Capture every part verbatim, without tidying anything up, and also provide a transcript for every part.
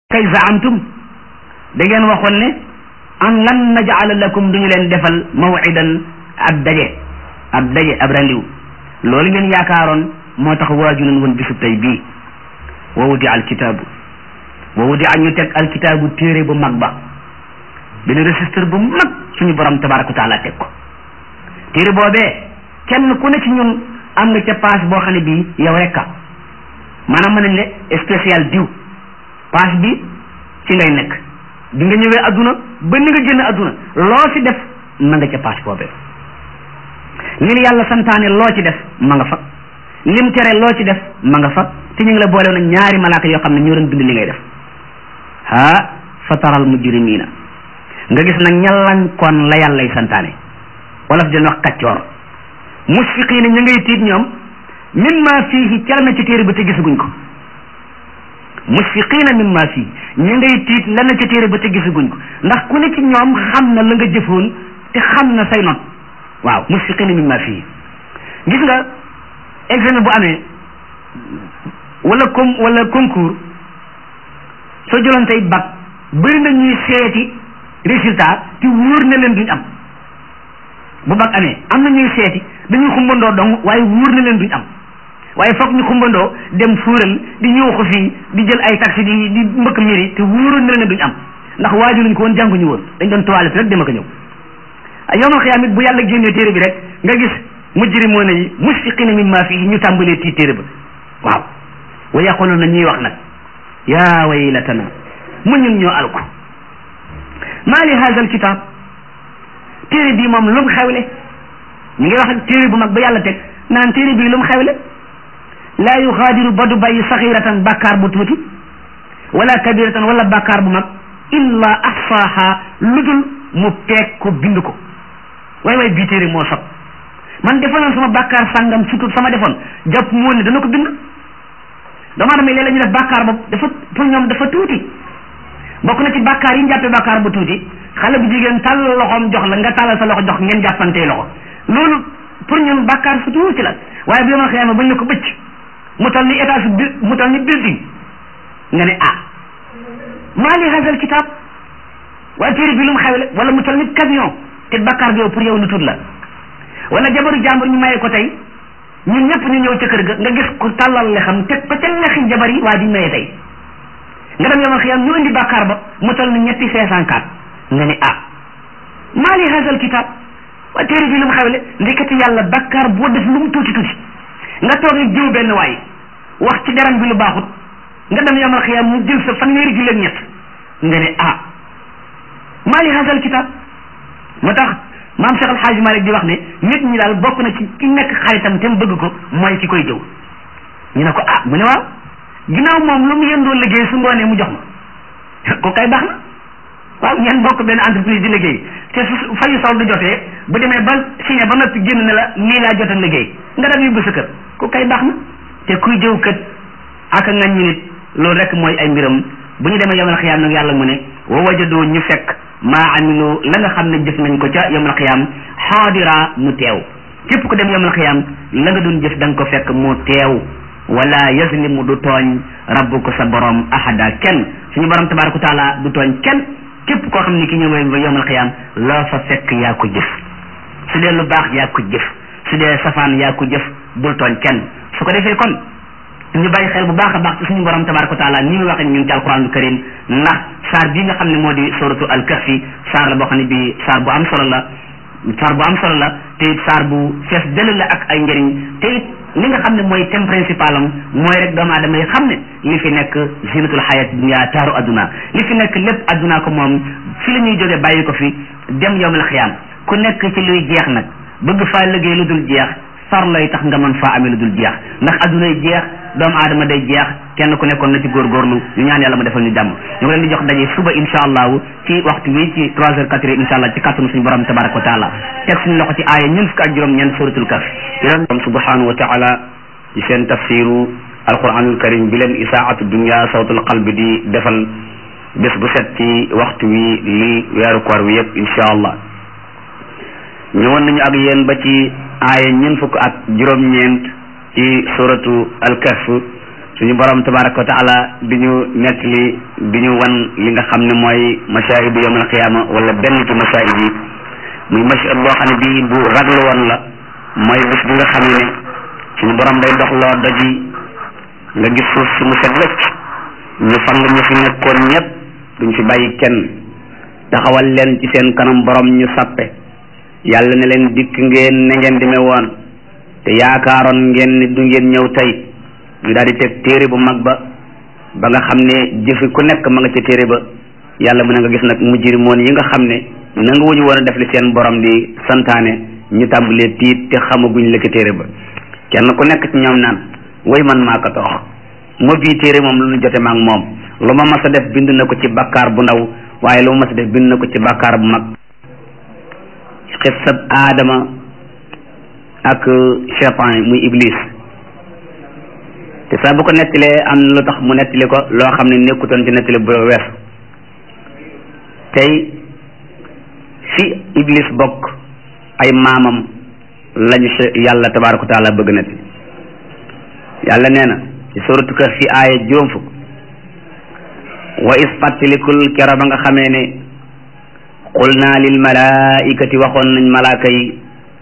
kay zaamtum da ngeen waxoon ne an lan naj'ala lakum duñu leen defal maw'idan ab daje ab daje ab randiw loolu ngeen yaakaaroon moo tax waaju leen woon bisub tey bii wa wudi al kitaabu wa wudi a ñu teg al kitaabu téere bu mag ba benn registre bu mag suñu borom tabaraka wa taala teg ko téere boobee kenn ku ne ci ñun am nga ca paas boo xam ne bii yow rekka maanaam mën nañ le spécial diw paas bi ci ngay nekk bi nga ñëwee adduna ba ni nga génn adduna loo ci def ma nga ca paas boobee li yàlla santaane loo ci def ma nga fa lim tere loo ci def ma nga fa te ñu ngi la boole woon ñaari malaaka yoo xam ne ñoo doon bind li ngay def ha fataral mujrimina nga gis nag ñallañ kon la yàllay santaane wolof dañ wax kaccoor musfiqiina ñu ngay tiit ñoom mimma fiihi cal na ci téere ba te gisaguñ ko musfiqiina mimma fii ñu ngay tiit la na ca téere ba te gisaguñ ko ndax ku ne ci ñoom xam na la nga jëfoon te xam na say not waaw musfiqiina mimma fii gis nga examen bu amee wala com wala concours soo jëloon tey bac bëri na ñuy seeti résultat te wóor na leen duñ am bu bac amee am na ñuy seeti dañuy xumbandoo dong waaye wóor na leen duñ am waaye foog ñu xumbandoo dem fuural di ñëw ko fii di jël ay taxi di di mbëkk miri te wóoroon na leen duñ am ndax waaju luñ ko woon jànguñu woon dañ doon toilette rek dem ak a ñëw yawmal xiyaam it bu yàlla génnee téere bi rek nga gis mujrimoona yi musfiqiina mimmaa fiihi ñu tàmbalee tii téere ba waaw wa yaquluuna ñuy wax nag yaa waylatana mu ñun ñoo alko maa li haazal kitaab téere bii moom lu mu xewle ñu ngi wax ak téere bu mag ba yàlla teg naan téere bii lu mu xewle laa yuxaadiru ba du bàyyi saxiratan bàkkaar bu tuuti wala kabiratan wala bàkkaar bu mag illa ahsaaha lu dul mu peeg ko bind ko waaye waaye bii téere moo sob man defoon sama bàkkaar sàngam surtout sama defoon jàpp mu woon ne dana ko bind dama damay léeg-léeg ñu def bàkkaar ba dafa pour ñoom dafa tuuti bokk na ci bàkkaar yi ñu jàppee bàkkaar bu tuuti xale bu jigéen tàllal loxoom jox la nga tàllal sa loxo jox ngeen jàppantee loxo loolu pour ñun bàkkaar su tuuti la waaye bi yomal xiyaama bañ ne ko bëcc mu tal ni état bi mu tal ni building nga ne ah maa li hasal kitaab waaye téere bi lu mu xewle wala mu tal ni camion te bàkkaar bi yow pour yow lu tuut la wala jabaru jàmbur ñu mayee ko tey ñun ñëpp ñu ñëw ca kër ga nga gis ku tàllal le xam teg ko ca lexi jabar yi waa di mayee tey nga dem yomal xiyaam ñu indi bàkkaar ba mu tal ni ñetti cinq cent quatre nga ne ah maa li hasal kitaab waaye téere bi lu mu xewle ndeketi yàlla bàkkaar boo def lu mu tuuti tuuti nga toog ak jiw benn waay wax ci deram bi lu baaxut nga dem yamal xiyaam mu jël sa fanweeri julli ak ñett nga ne ah maa li hasal kitaab moo tax maam Cheikh Al Hadj Malick di wax ne nit ñi daal bokk na ci ki nekk xaritam te mu bëgg ko mooy ki koy jëw ñu ne ko ah mu ne waaw ginnaaw moom lu mu yëndoo liggéey su ngoonee mu jox ma ko kay baax na waaw ngeen bokk benn entreprise di liggéey te su fayu sol du jotee bu demee ba signé ba noppi génn ne la nii laa jot a liggéey nga dem yóbbu sa kër ku kay baax na te kuy jëw kët ak nga ñu nit loolu rek mooy ay mbiram bu ñu demee yamal xiyaam nag yàlla mu ne wa wajadoo ñu fekk maa amilu la nga xam ne jëf nañ ko ca yamal xiyaam xaadira mu teew képp ku dem yamal xiyaam la nga doon jëf da nga ko fekk mu teew wala yazlimu du tooñ rabbuka sa borom ahada kenn suñu borom tabaraka taala du tooñ kenn képp koo xam ne ki ñëwee ba yamal xiyaam la fa fekk yaa ko jëf su dee lu baax yaa ko jëf su dee safaan yaa ko jëf bul tooñ kenn su ko defee kon ñu bàyyi xel bu baax a baax ci suñu borom tabaraka wa taala ni muy waxee ñun ci alquranul karim ndax saar bii nga xam ne moo di suratu al-kahfi saar la boo xam ne bii saar bu am solo la saar bu am solo la te it saar bu fees dëll la ak ay njëriñ te it li nga xam ne mooy thème principal am mooy rek doomu aadama yi xam ne li fi nekk zinatul hayat dunya taaru adduna li fi nekk lépp adduna ko moom fi la ñuy jógee bàyyi ko fi dem yawmal xiyaam ku nekk ci luy jeex nag bëgg faa liggéey lu dul jeex far lay tax nga mën faa amee lu dul jeex ndax adduna yi jeex doomu aadama day jeex kenn ku nekkoon na ci góorgóorlu ñu ñaan yàlla mu defal ñu jàmm ñu ngi leen di jox daje suba insha allahu ci waxtu wi ci trois heures quatre heures insha allah ci kàttanu suñu borom tabaraka wa taala teg suñu loxo ci aaya ñun fukk ak juróom ñeent suratul kaf borom subhanahu wa taala ci seen tafsiru alquranul karim bi leen isaatu dunya sawtul qalbi di defal bés bu set ci waxtu wi li weeru koor wi yëpp insha allah ñëwoon nañu ak yéen ba ci aaya ñeent fukk ak juróom-ñeent ci suratu al-kahf suñu borom tabaraka wa taala di ñu nettali di ñu wan li nga xam ne mooy masaahidu yawmal qiyaama wala benn ci masaahid yi muy mashhad boo xam ne bii bu raglu woon la mooy bis bi nga xam ne suñu borom day doxloo doj yi nga gis suuf si mu set wecc ñu fang ñu fi nekkoon ñëpp duñ fi bàyyi kenn taxawal leen ci seen kanam borom ñu sappe yàlla ne leen dikk ngeen ne ngeen demee woon te yaakaaroon ngeen ni du ngeen ñëw tey ñu daal di teg téere bu mag ba ba nga xam ne jëfi ku nekk ma nga ca téere ba yàlla mu ne nga gis nag mujrimoon yi nga xam ne nanga wuñu woon a def li seen borom di santaane ñu tàmbalee tiit te xamaguñ la ca téere ba kenn ku nekk ci ñoom naan way man maa ko toox moo bii téere moom lu ñu jote maag moom lu ma mas a def bind na ko ci bàkkaar bu ndaw waaye lu ma mas a def bind na ko ci bàkkaar bu mag xissab aadama ak cheytaan muy iblis te saa bu ko nettalee am na lu tax mu nettali ko loo xam ne nekkutoon ci nettali bu wees tey fi iblis bokk ay maamam lañu yàlla tabaaraka wa taala bëgg nettali yàlla nee na ci suratu Kahf fi aaya juróom fukk wa is fàttalikul kero ba nga xamee ne qul naa lil malaikati waxoon nañ malaaka yi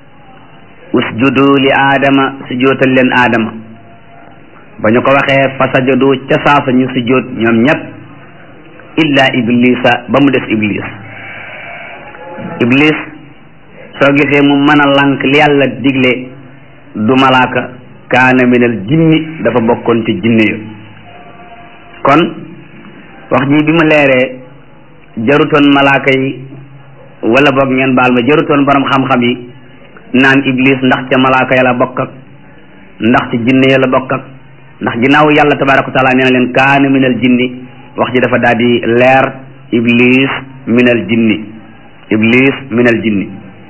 usjudu li aadama sujootal leen aadama ba ñu ko waxee fa sajadu ca saasa ñu sujjóot ñoom ñépp illa iblisa ba mu des iblis iblis soo gisee mu mën a lànk li yàlla digle du malaaka kaana minal jinni dafa bokkoon ci jinne yo kon wax ji bi mu leeree jarutoon malaaka yi wala boog ngeen baal ma jarutoon borom xam-xam yi naan iblis ndax ca malaaka ya la bokk ak ndax ci jinne ya la bokk ak ndax ginnaaw yàlla tabaraka wa taala nee na leen kaana minal jinni wax ji dafa daal di leer iblis minal jinni iblis minal jinni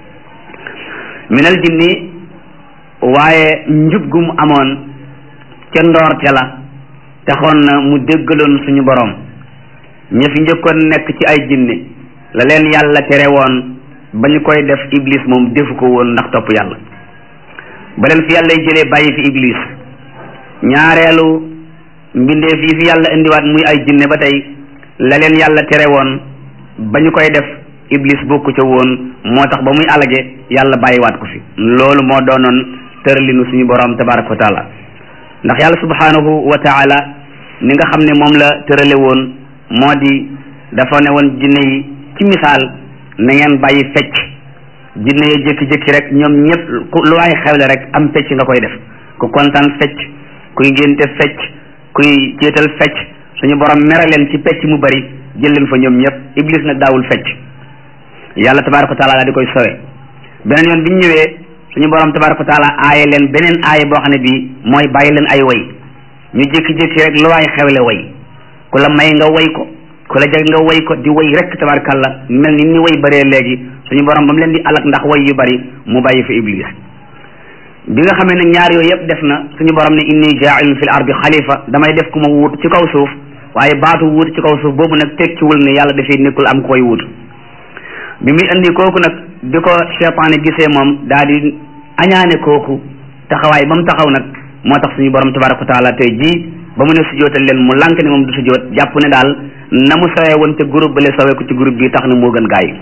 minal jinni waaye njub gu mu amoon ca ndoorte la taxoon na mu déggaloon suñu borom ña fi njëkkoon nekk ci ay jinne la leen yàlla tere woon ba ñu koy def iblis moom defu ko woon ndax topp yàlla ba leen fi yàlla jëlee bàyyi fi iblis ñaareelu mbindeef yi fi yàlla indiwaat muy ay jinne ba tey la leen yàlla tere woon ba ñu koy def iblis bokku ca woon moo tax ba muy alage yàlla bàyyiwaat ko fi loolu moo doonoon tëralinu suñu borom tabaraka wa taala ndax yàlla subhanahu wa taala ni nga xam ne moom la tërale woon moo di dafa ne woon jinne yi ci misaal na ngeen bàyyi fecc jinne yi jékki-jékki rek ñoom ñëpp lu waay xewle rek am fecc nga koy def ku kontaan fecc kuy ngénte fecc kuy céetal fecc suñu borom mere leen ci fecc mu bari jël leen fa ñoom ñëpp iblis nag daawul fecc yàlla tabaraka wa taala daa di koy sowe beneen yoon bi ñu ñëwee suñu borom tabaraka wa taala aaye leen beneen aaye boo xam ne bii mooy bàyyi leen ay way ñu jékki-jékki rek lu waay xewle way ku la may nga way ko ku la jag nga way ko di way rek tabarakallah mel ni ni way bëree léegi suñu borom ba mu leen di alak ndax way yu bari mu bàyyi fi iblis bi nga xamee nag ñaar yooyu yëpp def na suñu borom ne inni jaa'ilun fil ardi xalifa damay def ku ma wuut ci kaw suuf waaye baatu wuut ci kaw suuf boobu nag tekkiwul ne yàlla dafay nekkul am koy wuut bi muy andi kooku nag bi ko cheytaane gisee moom daal di añaane kooku taxawaay ba mu taxaw nag moo tax suñu borom tabaraka wa taala tey jii ba mu ne sujootal leen mu lànk ne moom du sujoot jàpp ne daal na mu sawee woon te groupe bale sawee ko ci groupe bi tax na moo gën gaay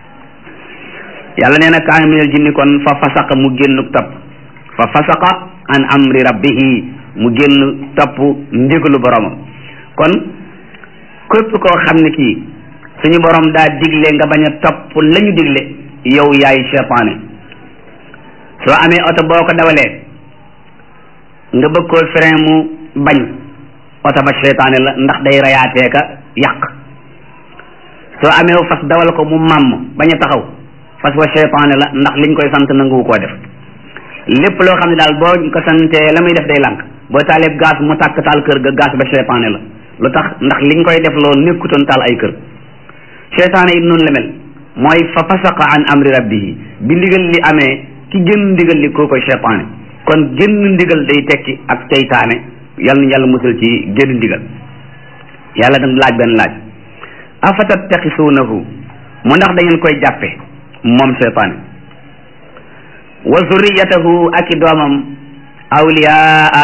yàlla nee na kaana minal jinni kon fa fasaqa mu génn topp fa fasaqa an amri rabbihi mu génn topp ndigalu boromam kon képp koo xam ne kii suñu borom daa digle nga bañ a topp la ñu digle yow yaay cheytaane soo amee oto boo ko dawalee nga bëgg koo frein mu bañ oto ba cheytaane la ndax day rayaatee ka yàq soo amee fas dawal ko mu màmm bañ a taxaw fas wa cheytaane la ndax liñ koy sant nanguwu koo def lépp loo xam ne daal boo ko santee la muy def day lànk boo taalee gaz mu tàkk taal kër ga gaz ba cheytaane la lu tax ndax liñ koy def loolu nekkutoon taal ay kër cheytaane it noonu la mel mooy fa fasaqa an amri rabbihi bi ndigal li amee ki génn ndigal li koo koy cheytaane kon génn ndigal day tekki ak ceytaane yàlla na yàlla musal ci génn ndigal yàlla da laaj benn laaj afatattaxisuunahu mu ndax da ngeen koy jàppe moom cheytaane wa zurriyatahu ak i doomam awliyaa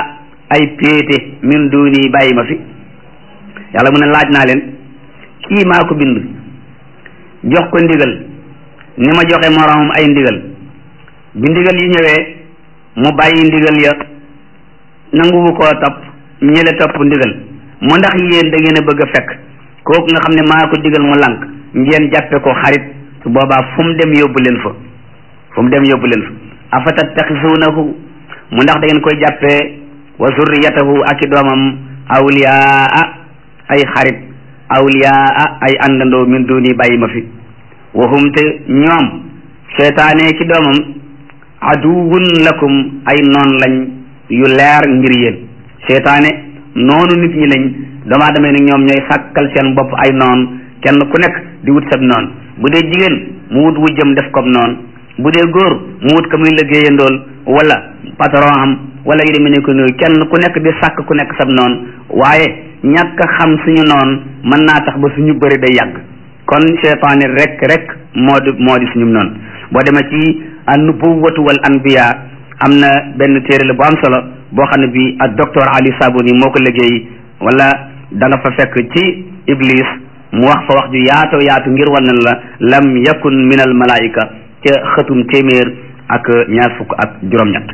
ay péete min duni bàyyi ma fi yàlla mu ne laaj naa leen kii maa ko bind jox ko ndigal ni ma joxe moroomam ay ndigal bi ndigal yi ñëwee mu bàyyi ndigal ya nanguwu koo topp ñële topp ndigal mu ndax yéen da ngeen a bëgg a fekk kooku nga xam ne maa ko digal mu lànk ngeen jàppe ko xarit su boobaa fu mu dem yóbbu leen fa fu mu dem yóbbu leen fa afa tattaxisuunahu mu ndax da ngeen koy jàppee wa zurriyatahu ak i doomam awliyaa ay xarit awliyaa ay àndandoo min duni bàyyi ma fi wahum te ñoom seytaane ki doomam aduwun lakum ay noon lañ yu leer ngir yéen seytaane noonu nit ñi lañ doomaa demee ne ñoom ñooy sàkkal seen bopp ay noon kenn ku nekk di wut sab noon bu dee jigéen mu wut wujjam def comme noonu bu dee góor mu wut ka muy liggéeyandool wala patron am wala yu demee ne ko nuyu kenn ku nekk di sàkk ku nekk sab noonu waaye ñàkk xam suñu noon mën naa tax ba suñu bëri day yàgg kon seytaane rek rek moo di moo di suñu noonu boo demee ci an-nubuwwatu wal anbiya am na benn téere la bu am solo boo xam ne bi ak docteur Ali Sabuni moo ko liggéey wala da nga fa fekk ci Iblis mu wax fa wax ju yaatoo yaatu ngir wan la lam yakun min al malaika ca xëtum téeméer ak ñaar fukk ak juróom-ñett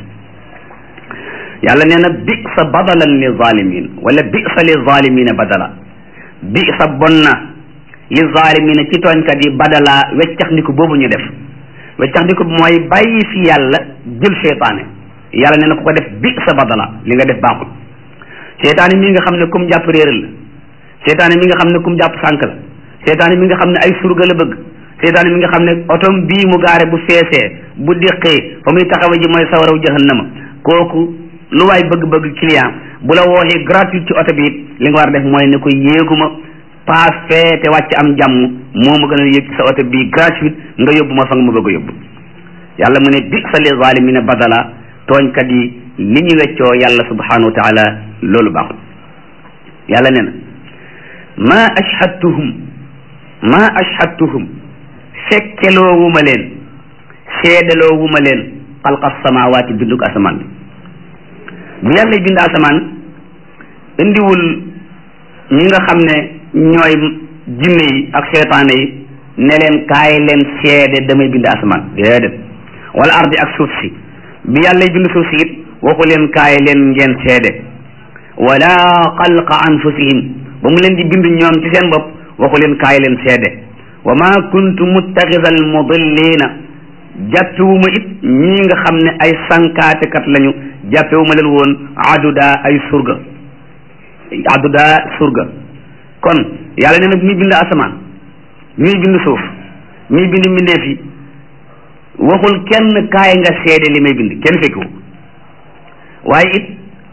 yàlla nee na bi sa badalan li zalimin wala bi sa li zalimina badala bi sa bon na li zalimina ci tooñkat yi badala weccax ndiku boobu ñu def weccax ndiku mooy bàyyi fi yàlla jël seytaane yàlla nee na ku ko def bi sa badala li nga def baaxul seytaane mi nga xam ne kum jàpp réeral la seytaane mi nga xam ne kum jàpp sànk la seytaane mi nga xam ne ay surga la bëgg seytaane mi nga xam ne otom bii mu gaare bu feesee bu déqee fa muy taxawa ji mooy sawaraw jahannama kooku lu waay bëgg-bëgg client bu la wooxee gratuite ci oto bi it li nga war a def mooy ne ko yéeguma paas fee te wàcc am jàmm moo ma gën a yéeg ci sa oto bii gratuite nga yóbbu ma fa nga ma bëgg a yóbbu yàlla mu ne bi sa li zalimina badala tooñkat yi li ñu weccoo yàlla subhanahu wa taala loolu baaxul yàlla nee na ma ashhadtuhum ma ashhadtuhum fekkeloowuma leen seedaloowuma leen xalqa samawaati bindug asamaan bi bu yàlla bind asamaan indiwul ñi nga xam ne ñooy jinne yi ak seytaane yi ne leen kaay leen seede damay bind asamaan déedéet wala ardi ak suuf si bi yàlla bind suuf si it waxu leen kaay leen ngeen seede wala xalqa anfusihim ba mu leen di bind ñoom ci seen bopp waxu leen kaay leen seede wa ma kuntu muttaxidal mudillina jàppewuma it ñii nga xam ne ay sankaatekat lañu jàppewuma leen woon aduda ay surga aduda surga kon yàlla nee na bi muy bind asamaan bi muy bind suuf bi muy bind mbindeef yi waxul kenn kaay nga seede li may bind kenn fekkiwu waaye it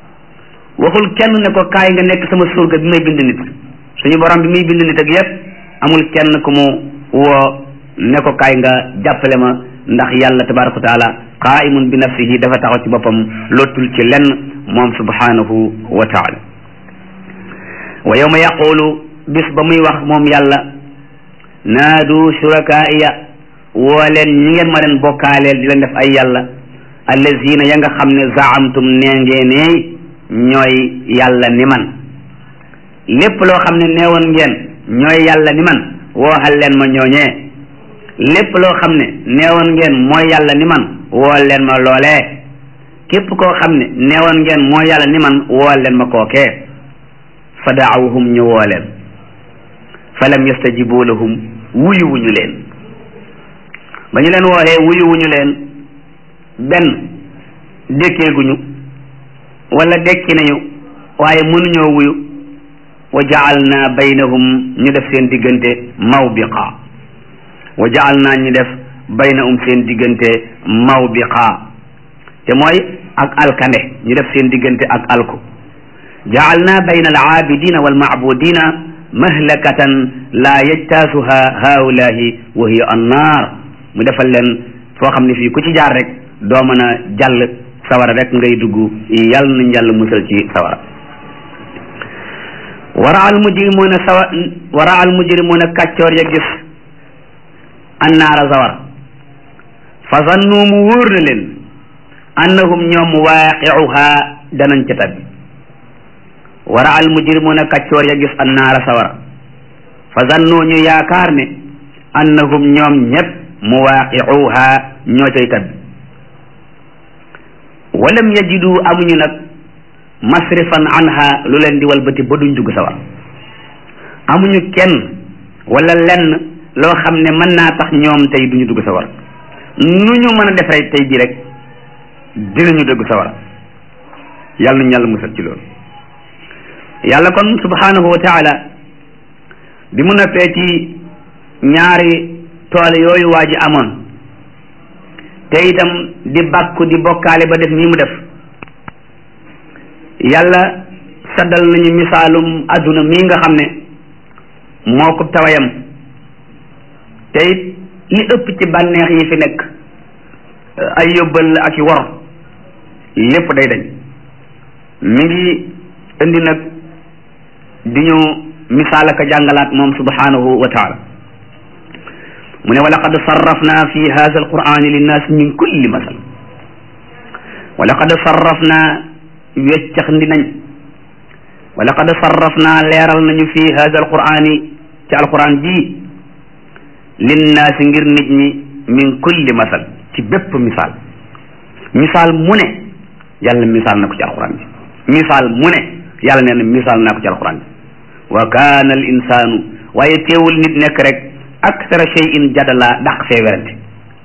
waxul kenn ne ko kaay nga nekk sama surga bi may bind nit suñu borom bi muy bind nit ak yépp amul kenn ku mu woo ne ko kaay nga jàppale ma ndax yàlla tabaraka wa taala qaimun bi nafsihi dafa taxaw ci boppam lottul ci lenn moom subhanahu wa taala wa yawma yaqulu bis ba muy wax moom yàlla naadu shurakaaiya woo leen ñi ngeen ma leen bokkaaleel di leen def ay yàlla allazina ya nga xam ne zaamtum nee ngeeneey ñooy yàlla ni man lépp loo xam ne neewoon ngeen ñooy yàlla ni man wooxal leen ma ñooñee lépp loo xam ne neewoon ngeen mooy yàlla ni man wool leen ma loolee képp koo xam ne neewoon ngeen mooy yàlla ni man wool leen ma kookee fa daawuhum ñu woo leen fa lam yastajibu lahum wuyu wuñu leen ba ñu leen wooxee wuyu wuñu leen benn dékkeeguñu wala dekki nañu waaye mënuñoo wuyu wa jaalna baynahum ñu def seen diggante mawbiqa wa jaalna ñu def baynahum seen diggante mawbiqa te mooy ak alkande ñu def seen diggante ak alku jaalna bayna alaabidina walmaabudina mahlakatan la yajtaasuha haulahi wa hiya annaar mu defal leen foo xam ne fii ku ci jaar rek doo mën a jàll sawara rek ngay dugg yàlla nañ yàlla musal ci sawara wara al mujrimuna sawa wara al mujrimuna kàccoor ya gis annaara sawara fa zannu mu wóor na leen annahum ñoom waaqiuha danañ ca tabbi wara al mujrimuna kaccoor ya gis annaara sawara fa zannu ñu yaakaar ne annahum ñoom ñépp muwaaqi'uha ñoo cay tabbi walam yajidu amuñu nag masrifan anha lu leen di walbati ba duñ dugg sawar amuñu kenn wala lenn loo xam ne mën naa tax ñoom tey duñu dugg sawar nu ñu mën a def rek tey jii rek dinañu dugg sawar yàlla nañu yàlla musal ci loolu yàlla kon subhanahu wa taala bi mu noppee ci ñaari tool yooyu waa ji amoon te itam di bàkku di bokkaale ba def nii mu def yàlla saddal nañu misaalum adduna mii nga xam ne moo ko tawayam te it li ëpp ci bànneex yi fi nekk ay yóbbal ak i wor lépp day dañ mi ngi indi nag di ñu misaal ak jàngalaat moom subhanahu wa taala mu ne wa laqad sarrafna fi hadha alqur'ani linnaas min kulli masal wa laqad sarrafna weccax ndi nañ wa laqad sarrafna leeral nañu fi hadha alqur'ani ci alquran ji linnaasi ngir nit ñi min kulli masal ci bépp misaal misaal mu ne yàlla misaal na ko ci alquran ji misaal mu ne yàlla nee na misaal naa ko ci alquran ji wa kaana al insaanu waaye teewul nit nekk rek akthara shay'in jadala dàq fee werante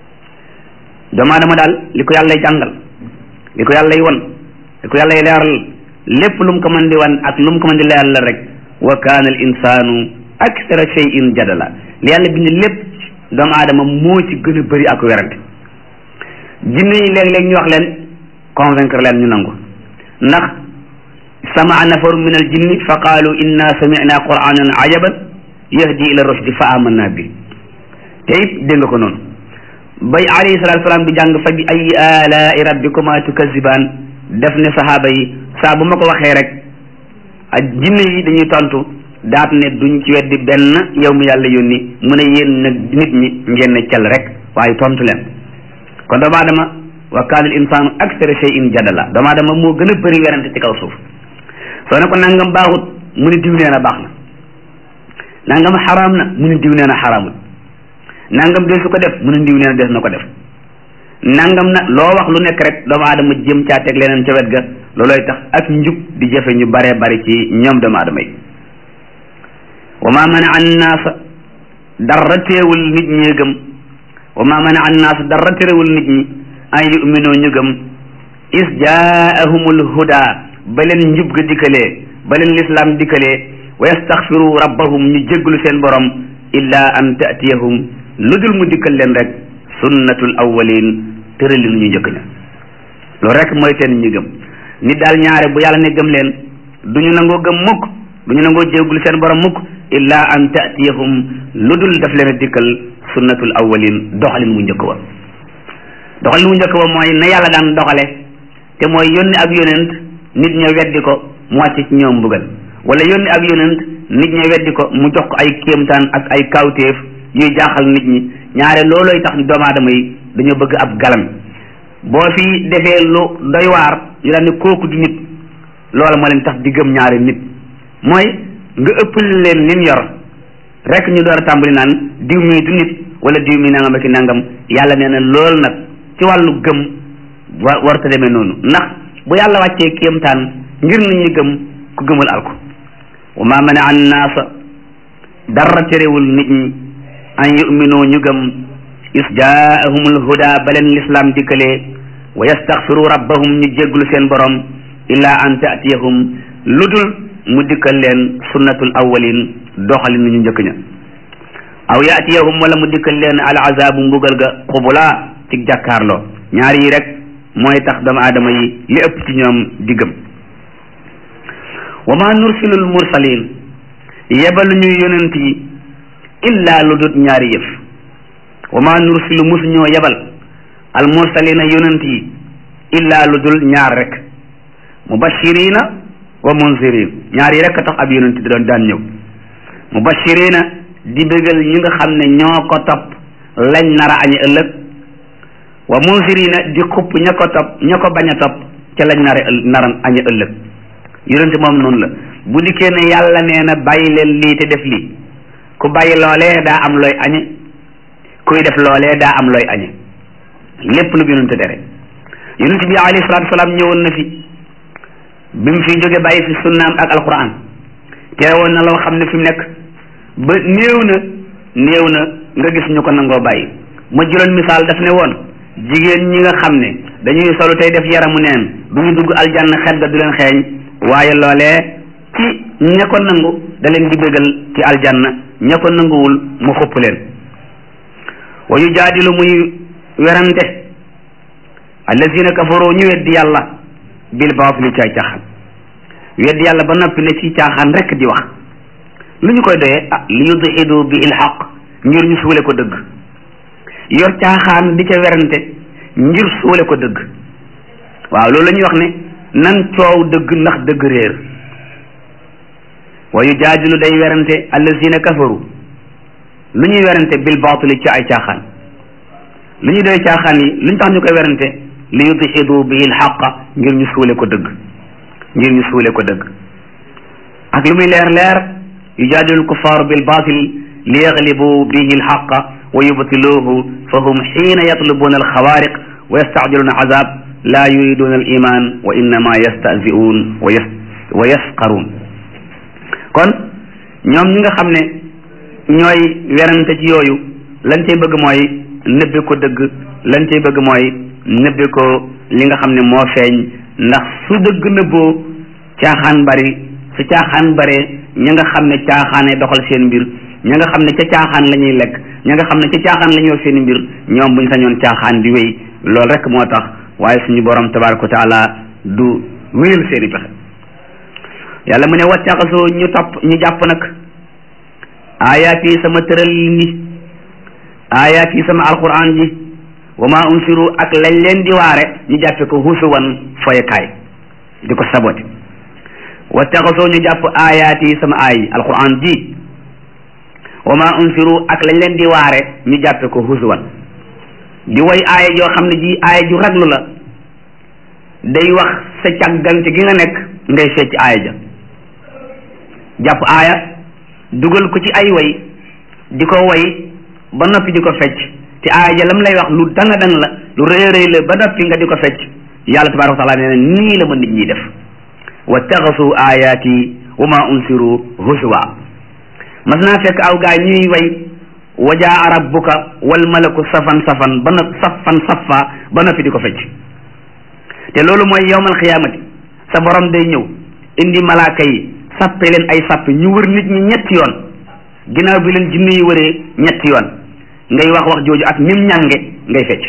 doomu aadama daal li ko yàllay jàngal li ko yàllay won li ko yàllay leeral lépp lu mu ko mën di wan ak lu mu ko mën di leeral la rek wa kaana al insaanu akthara shay'in jadala li yàlla bind lépp doomu aadama moo ci gën a bëri ak werante jinne yi léeg-léeg ñu wax leen convaincre leen ñu nangu ndax samaa nafaru min al jinni fa qaalu inna sami'na qur'anan ajaban yahdi ila rushdi fa amanna bi te it dégg nga ko noonu bay alayhi salatu salaam bi jàng fa bi ay alaa'i rabbikuma tukazibaan def ne sahaaba yi saa bu ma ko waxee rek ak jinne yi dañuy tontu daat ne duñ ci weddi benn yow mi yàlla yónni mu ne yéen nag nit ñi ngeen ne cal rek waaye tontu leen kon doomu aadama wa kaana al insaanu akthara shay'in jadala doomu aadama moo gën a bëri werante ci kaw suuf soo ne ko nangam baaxut mu ne diw nee na baax na nangam xaraam na mu ne diw nee na xaraamul nangam dee su ko def mu ne diw nee na des na ko def nangam na loo wax lu nekk rek doomu aadama jëm caa teg leneen ca wet ga loolooy tax ak njub di jafe ñu baree bari ci ñoom doomu aadama yi wa ma mana an naasa dara teewul nit ñi gëm wa ma mana an naasa dara teewul nit ñi an yu'minu ñu gëm is jaahumul huda ba leen njub ga dikkalee ba leen lislaam dikkalee wa yastaxfiru rabbahum ñu jégglu seen borom illa an taatiyahum lu dul mu dikkal leen rek sunnatul awwalin tëralin ñu njëkk ña loolu rek mooy teen ñu gëm nit daal ñaare bu yàlla ne gëm leen du ñu nangoo gëm mukk du ñu nangoo jégglu seen borom mukk illa an taatiyahum lu dul daf leen a dikkal sunnatul awwalin doxalin mu njëkk wa doxalin mu njëkk wa mooy na yàlla daan doxale te mooy yónni ak yonent nit ña weddi ko mu wàcc ci ñoom mbugal wala yónni ak yonent nit ña weddi ko mu jox ko ay kéemtaan ak ay kawteef yuy jaaxal nit ñi ñaare loolooy tax doomu aadama yi dañoo bëgg ab galam boo fi defee lu doy waar ñu daan ne kooku du nit loola moo leen tax di gëm ñaare nit mooy nga ëppal leen lim yor rek ñu door a tàmbali naan diw mii du nit wala diw mii nangam ak i nangam yàlla nee na loolu nag ci wàllu gëm war warta demee noonu ndax bu yàlla wàccee kéemtaan ngir nit ñi gëm ku gëmul alko wa ma mana an naasa dara terewul nit ñi an yuminu ñu gëm is jaahumul huda ba leen lislaam dikkalee wa yastaxfiru rabbahum ñu jégglu seen borom illa an taatiyahum lu dul mu dikkal leen sunnatul awwalin doxalin ñu njëkk ña aw yaatiyahum wala mu dikkal leen al azabu mbugal ga xubula ci jàkkaarloo ñaar yi rek mooy tax doomu aadama yi li ëpp ci ñoom di gëm wa ma nursilul mursalin yebalu ñu yonent yi illa lu dut ñaari yëf wa ma nursilu musu ñoo yebal al mursalina yonent yi illa lu dul ñaar rek mubashirina wa munzirin ñaar yi rek a tax ab yonent di doon daan ñëw mubashirina di bégal ñi nga xam ne ñoo ko topp lañ nar a añi ëllëg wa munzirina di xupp ña ko topp ña ko bañ a topp ca lañ nar a nar a añi ëllëg yonent moom noonu la bu dikkee ne yàlla nee na bàyyi leen lii te def lii ku bàyyi loolee daa am looy añe kuy def loolee daa am looy añe lépp lu yonent tere yonent bi alayhi salaatu wasalaam ñëwoon na fi bi mu fi jóge bàyyi fi sunnaam ak alquran tere woon na loo xam ne fi mu nekk ba néew na néew na nga gis ñu ko nangoo bàyyi ma jëloon misaal daf ne woon jigéen ñi nga xam ne dañuy solu tey def yaramu neen du ñu dugg aljanna xet ga du leen xeeñ waaye loolee ci ña ko nangu da leen di bégal ci aljanna ña ko nanguwul mu xupp leen wa yujaadilu muy werante allazina kafaru ñu weddi yàlla bil baatili ci ay caaxaan weddi yàlla ba noppi ne ci caaxaan rek di wax lu ñu koy doyee ah li yudhidu bi il xaq ngir ñu suule ko dëgg yor caaxaan di ca werante ngir suule ko dëgg waaw loolu la ñuy wax ne nan coow dëgg ndax dëgg réer wa yujaadilu day werante allazina kafaru lu ñuy werante bil baatili ci ay caaxaan lu ñuy doy caaxaan yi lu ñu tax ñu koy werante li yudhidu bi il xaq ngir ñu suule ko dëgg ngir ñu suule ko dëgg ak lu muy leer leer yujaadilu alkuffaaru bil baatil li yaglibu bihi alxaqa wa yubtiluuhu fa hum xiina yatlubuuna alxawaariq wa yastacjiluuna azab laa yuriduuna aliman wa innama yastahzi'uun wa yas wa yasqaruun kon ñoom ñi nga xam ne ñooy werante ci yooyu lañ cay bëgg mooy nëbbe ko dëgg lañ cay bëgg mooy nëbbe ko li nga xam ne moo feeñ ndax su dëgg nëbboo caaxaan bari su caaxaan bare ña nga xam ne caaxaane doxal seen mbir ña nga xam ne ca caaxaan la ñuy lekk ña nga xam ne ca caaxaan la ñuy yor seen mbir ñoom buñ sañoon caaxaan di wéy loolu rek moo tax waaye suñu borom tabaraka wa taala du wéyal seen i pexe yàlla mu ne wattaxasoo ñu topp ñu jàpp nag aayaat yi sama tëral ni aayaat yi sama alquran ji wa ma unsiru ak lañ leen di waare ñu jàppe ko husuwan foyekaay di ko sabote wattaxasoo ñu jàpp aayaat yi sama aay alquran ji wa ma unsiru ak lañ leen di waare ñu jàppe ko husuwan di way aaya joo xam ne ji aaya ju raglu la day wax sa càggante gi nga nekk ngay fecc aaya ja jàpp aaya dugal ko ci ay way di ko way ba noppi di ko fecc te aaya ja lam lay wax lu danga dang la lu rëy rëy la ba noppi nga di ko fecc yàlla tabaraka wa taala nee na nii la ma nit ñi def wattaxasu ayaati wa ma unsiru huswa mas naa fekk aw gaay ñuy way wajaa rabbuka wal malaku safan safan ba noppi safan safa ba noppi di ko fecc te loolu mooy yawmal xiyaamati sa borom day ñëw indi malaaka yi sappe leen ay sappe ñu wër nit ñi ñetti yoon ginnaaw bi leen jinne yi wëree ñetti yoon ngay wax wax jooju ak nim ñànge ngay fecc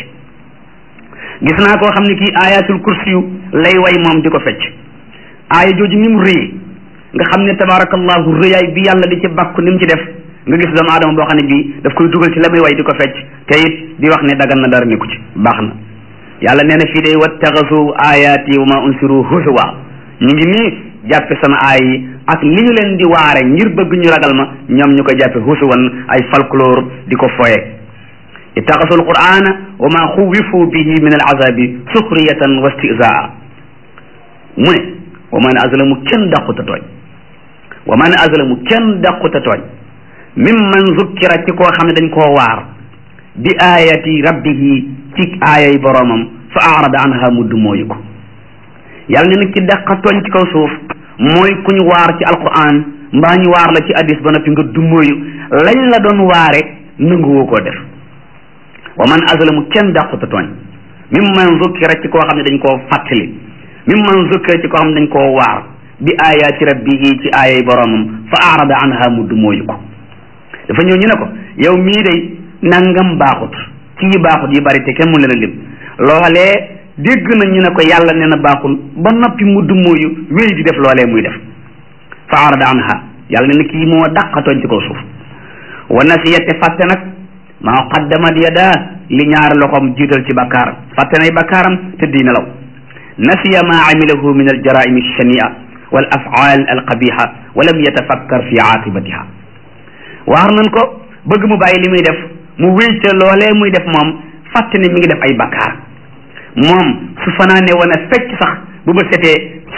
gis naa koo xam ne kii ayatul kursi yu lay way moom di ko fecc aaya jooju ni mu rëy nga xam ne tabarakallahu rëyaay bi yàlla di ci bàkku ni mu ci def nga gis doomu aadama boo xam ne bii daf koy dugal ci la muy way di ko fecc te it di wax ne dagan na dara nekku ci baax na yàlla nee na fii day wattaxasu ayaati wa ma unsiru husuwa ñu ngi nii jàppe sama aay yi ak li ñu leen di waare ngir bëgg ñu ragal ma ñoom ñu ko jàppe husuwan ay folklore di ko foye ittaxasu alqur'ana wa ma xuwifu bihi min alazabi suxriyatan wa istizaa mu ne wa man azlamu kenn dàquta tooñ wa man azlamu kenn dàquta tooñ mimman zukkira ci koo xam ne dañ koo waar bi ayati rabbihi ci aayay boroomam fa arada anha mudd mooyu ko yàlla ne nag ci dàqa tooñ ci kaw suuf mooy ku ñu waar ci alquran mbaa ñu waar la ci hadis ba noppi nga du mooyu lañ la doon waare nanguwoo koo def wa man azlamu kenn dàquta tooñ mimman zukkira ci koo xam ne dañ koo fàttali mimman zukkira ci koo xam ne dañ koo waar bi ayati rabbihi ci aayay boroomam fa arada anha mudd mooyu ko dafa ñëw ñu ne ko yow mii day nangam baaxut ci yi baaxut yi bari te kenn mu leen a lim loolee dégg na ñu ne ko yàlla nee na baaxul ba noppi mudd mooyu wéy di def loolee muy def fa arada anha yàlla nee na kii moo dàqatooñ ci kaw suuf wa nasiya te fàtte nag maa qaddamat yadaa li ñaari loxoom jiital ci bakkaaram fàtte nay bakkaaram te di nelaw nasiya maa amilahu min aljaraimi alshania wal afaal alqabiha wa lam yatafakkar fi aaqibatiha waar nañ ko bëgg mu bàyyi li muy def mu wéy ca loolee muy def moom fàtte ne mi ngi def ay bakkaar moom su fanaane woon a fecc sax bu ba setee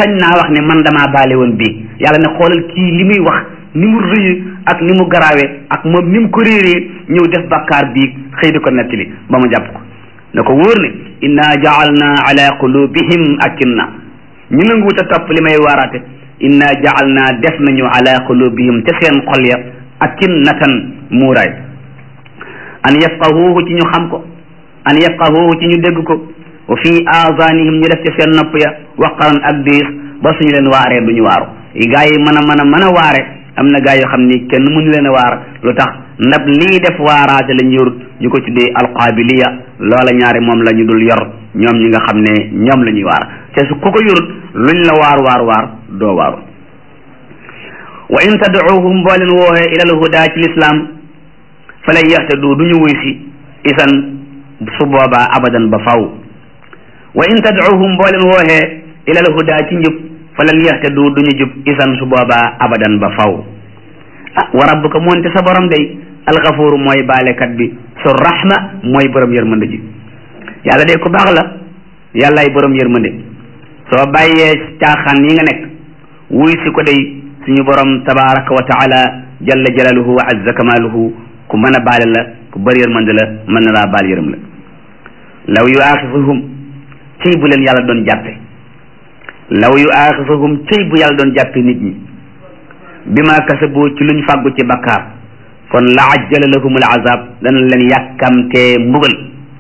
sañ naa wax ne man damaa baale woon bii yàlla ne xoolal kii li muy wax ni mu rëy ak ni mu garaawee ak moom ni mu ko réeree ñëw def bakkaar bii xëy di ko nettali ba mu jàpp ko na ko wóor ne inna jaalna ala qulubihim akinna ñu nanguwut a topp li may waaraate inna jaalna def nañu ala qulubihim te seen xol ya akinnatan muuraay an yafqahuhu ci ñu xam ko an yafqahuhu ci ñu dégg ko wa fi aazaanihim ñu def ci seen nopp ya waqaran ak diis ba suñu leen waaree du ñu waaru gaa yi mën a mën a mën a waare am na gaa yoo xam ni kenn mënu leen a waar lu tax ndab lii def waaraate lañ yorut ñu ko tuddee alqaabiliya loola ñaari moom la ñu dul yor ñoom ñi nga xam ne ñoom la ñuy waar te su ku ko yorut luñ la waar waar waar doo waaru wa in tad'uuhum boo leen wooxee ilal hudaa ci lislaam fa lay yahtadu du ñu wuy si isan su boobaa abadan ba faw wa in tad'uuhum boo leen wooxee ilal hudaa ci njub fa lan yahtadu du ñu jub isan su boobaa abadan ba faw ah wa rabbuka moonte sa borom day alxafuuru mooy baalekat bi su rahma mooy borom yërmande ji yàlla de ku baax la yàllaay borom yërmande soo bàyyee caaxaan yi nga nekk wuy si ko day suñu borom tabaraka wa taala jalla jalaluhu wa azza kamaluhu ku mën a baale la ku bëri yërmande la mën na laa baal yërëm la law yu aaxisuhum cëy bu leen yàlla doon jàppe law yu aaxisuhum cëy bu yàlla doon jàppe nit ñi bi ma kasabu ci luñ fàggu ci bakkaar kon la ajjala lahum al azab dana leen yàkkamtee mbugal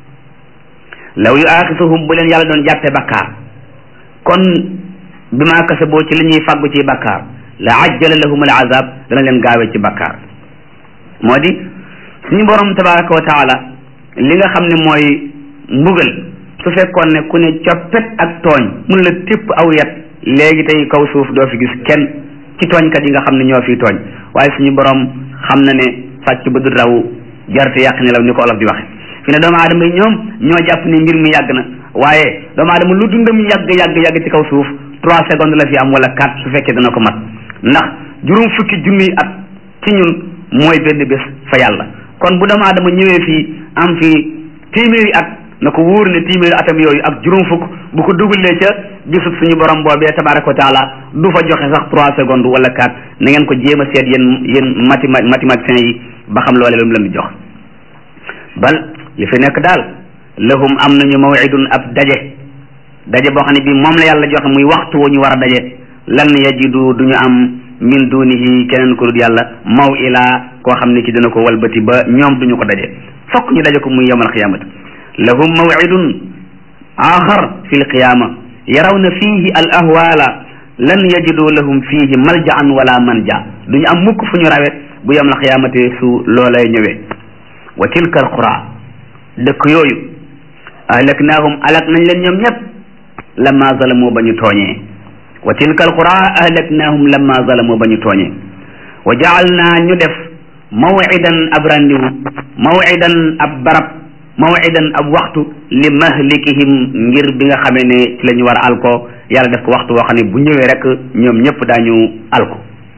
law yu aaxisuhum bu leen yàlla doon jàppe bakkaar kon bi ma kasabu ci li ñuy fàggu ci bakkaar la ajjala lahum al azab dana leen gaawee ci bakkaar moo di suñu borom tabaraka wa taala li nga xam ne mooy mbugal su fekkoon ne ku ne coppet ak tooñ mun la tépp aw yat léegi tey kaw suuf doo fi gis kenn ci tooñkat yi nga xam ne ñoo fi tooñ waaye suñu borom xam na ne sàcc ba du raw jarte yàq ne law ni ko olof di waxe fi ne doomu aadama yi ñoom ñoo jàpp ne mbir mi yàgg na waaye doomu aadama lu dundam yàgg yàgg yàgg ci kaw suuf trois secondes la fi am wala quatre su fekkee dana ko mat ndax juróom fukki junniy at ci ñun mooy benn bés fa yàlla kon bu doomu aadama ñëwee fii am fii téeméeri at na ko wóor ne téeméeri atam yooyu ak juróom fukk bu ko dugalee ca bisub suñu borom boobee tabaraka wa taala du fa joxe sax trois secondes wala quatre na ngeen ko jéem a seet yéen yéen mati mathématiciens yi ba xam loole lu mu leen di jox bal li fi nekk daal lahum am nañu mawidun ab daje daje boo xam ne bii moom la yàlla joxe muy waxtu wu ñu war a daje lan yajidu duñu am min dunihi keneen ku dul yàlla maw ilaa koo xam ne ki dina ko walbati ba ñoom duñu ko daje fokk ñu daje ko muy yawmal qiyaamati lahum mawidun axar fi lqiyaama yarawna fihi al ahwala lan yajidu lahum fihi maljaan wala manja duñu am mukk fu ñu rawe bu yawmal qiyaamati su loolay ñëwee wa tilka al qura dëkk yooyu ahlaknaahum alak nañ leen ñoom ñëpp lamma zalamu ba ñu tooñee wa tilka al qura ahlaknaahum lamma zalamu ba ñu tooñee wa jaalnaa ñu def mawidan ab randiwu mawidan ab barab mawidan ab waxtu li mahlikihim ngir bi nga xamee ne ci la ñu war a alko yàlla def ko waxtu woo xam ne bu ñëwee rek ñoom ñëpp daañu alko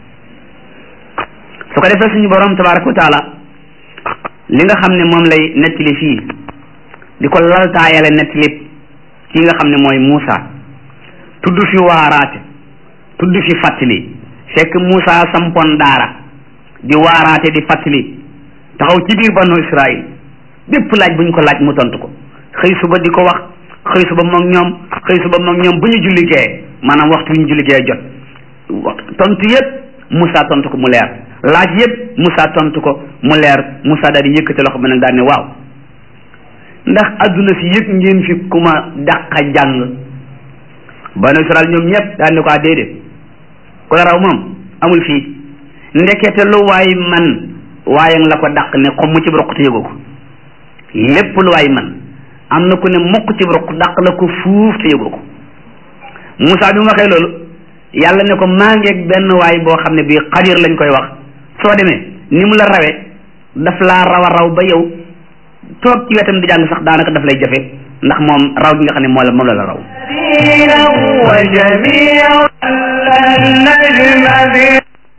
su ko defee suñu borom tabaraka wa taala li nga xam ne moom lay nettali fii di ko laltaayale nettali ki nga xam ne mooy Muusa tudd fi waaraate tudd fi fàttali fekk Muusa sampoon daara di waaraate di fàttali taxaw ci biir banu Israil bépp laaj bu ñu ko laaj mu tontu ko xëy suba di ko wax xëy suba moom ñoom xëy suba moom ñoom bu ñu julli gee maanaam waxtu wi ñu julli gee jot tontu yëpp Muusa tontu ko mu leer laaj yëpp Muusa tontu ko mu leer Muusa daal di yëkkati loxo bi nag daal ne waaw ndax adduna si yëpp ngeen fi ku ma dàqa jàng banu Israil ñoom ñëpp daal ne ko déedéet ku la raw moom amul fii ndekete lu waay man waaye la ko dàq ne xom mu ci roq te yëgoo ko lépp lu waay man am na ku ne mokk ci roq dàq la ko fuuf te yëgoo ko Moussa bi mu waxee loolu yàlla ne ko maa ngeeg benn waay boo xam ne bii xadir lañ koy wax soo demee ni mu la rawee daf laa raw a raw ba yow toog ci wetam di jàng sax daanaka daf lay jafe ndax moom raw gi nga xam ne moo la moom la la raw